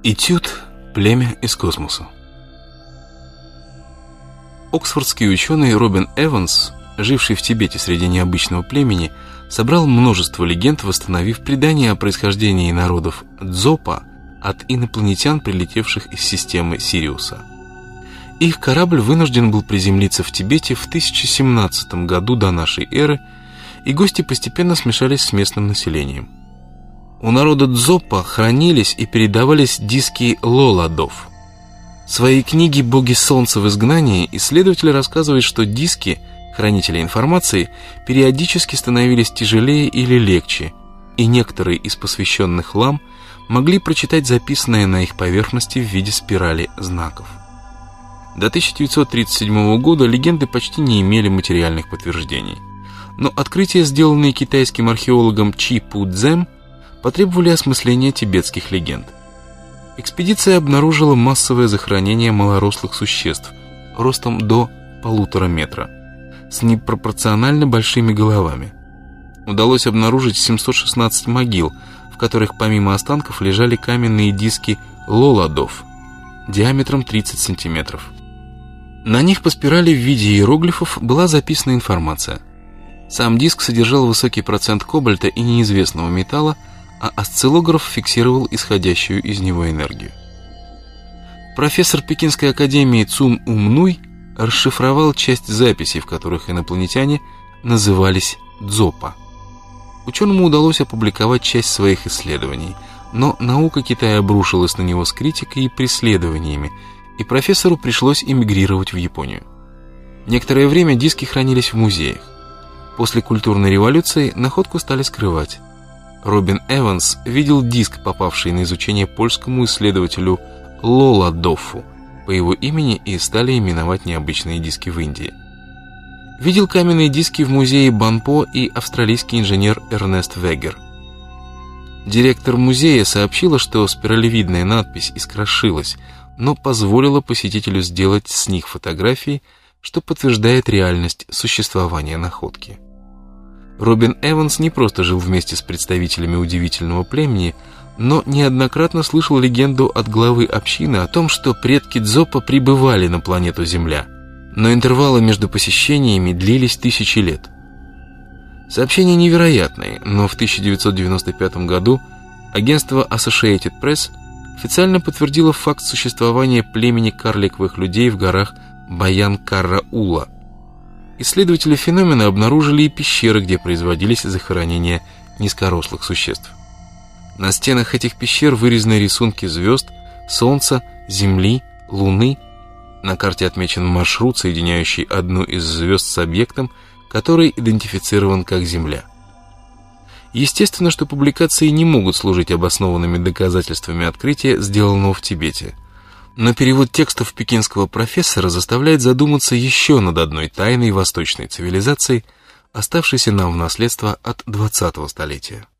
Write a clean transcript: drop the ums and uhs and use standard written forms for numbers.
Этюд «Племя из космоса». Оксфордский ученый Робин Эванс, живший в Тибете среди необычного племени, собрал множество легенд, восстановив предания о происхождении народов Дзопа от инопланетян, прилетевших из системы Сириуса. Их корабль вынужден был приземлиться в Тибете в 1017 году до нашей эры, и гости постепенно смешались с местным населением. У народа Дзопа хранились и передавались диски лоладов. В своей книге «Боги Солнца в изгнании» исследователь рассказывает, что диски, хранители информации, периодически становились тяжелее или легче, и некоторые из посвященных лам могли прочитать записанное на их поверхности в виде спирали знаков. До 1937 года легенды почти не имели материальных подтверждений, но открытия, сделанные китайским археологом Чи Пу Цзэм, потребовали осмысления тибетских легенд. Экспедиция обнаружила массовое захоронение малорослых существ ростом до 1,5 метра с непропорционально большими головами. Удалось обнаружить 716 могил, в которых помимо останков лежали каменные диски лоладов диаметром 30 сантиметров. На них по спирали в виде иероглифов была записана информация. Сам диск содержал высокий процент кобальта и неизвестного металла, а осциллограф фиксировал исходящую из него энергию. Профессор Пекинской академии Цун Умнуй расшифровал часть записей, в которых инопланетяне назывались Дзопа. Ученому удалось опубликовать часть своих исследований, но наука Китая обрушилась на него с критикой и преследованиями, и профессору пришлось эмигрировать в Японию. Некоторое время диски хранились в музеях. После культурной революции находку стали скрывать. Робин Эванс видел диск, попавший на изучение польскому исследователю Лоладофу по его имени, и стали именовать необычные диски в Индии. Видел каменные диски в музее Банпо и австралийский инженер Эрнест Вегер. Директор музея сообщила, что спиралевидная надпись искрошилась, но позволила посетителю сделать с них фотографии, что подтверждает реальность существования находки. Робин Эванс не просто жил вместе с представителями удивительного племени, но неоднократно слышал легенду от главы общины о том, что предки Дзопа прибывали на планету Земля, но интервалы между посещениями длились тысячи лет. Сообщения невероятные, но в 1995 году агентство Associated Press официально подтвердило факт существования племени карликовых людей в горах Баян-Караула. Исследователи феномена обнаружили и пещеры, где производились захоронения низкорослых существ. На стенах этих пещер вырезаны рисунки звезд, Солнца, Земли, Луны. На карте отмечен маршрут, соединяющий одну из звезд с объектом, который идентифицирован как Земля. Естественно, что публикации не могут служить обоснованными доказательствами открытия, сделанного в Тибете. Но перевод текстов пекинского профессора заставляет задуматься еще над одной тайной восточной цивилизацией, оставшейся нам в наследство от 20-го столетия.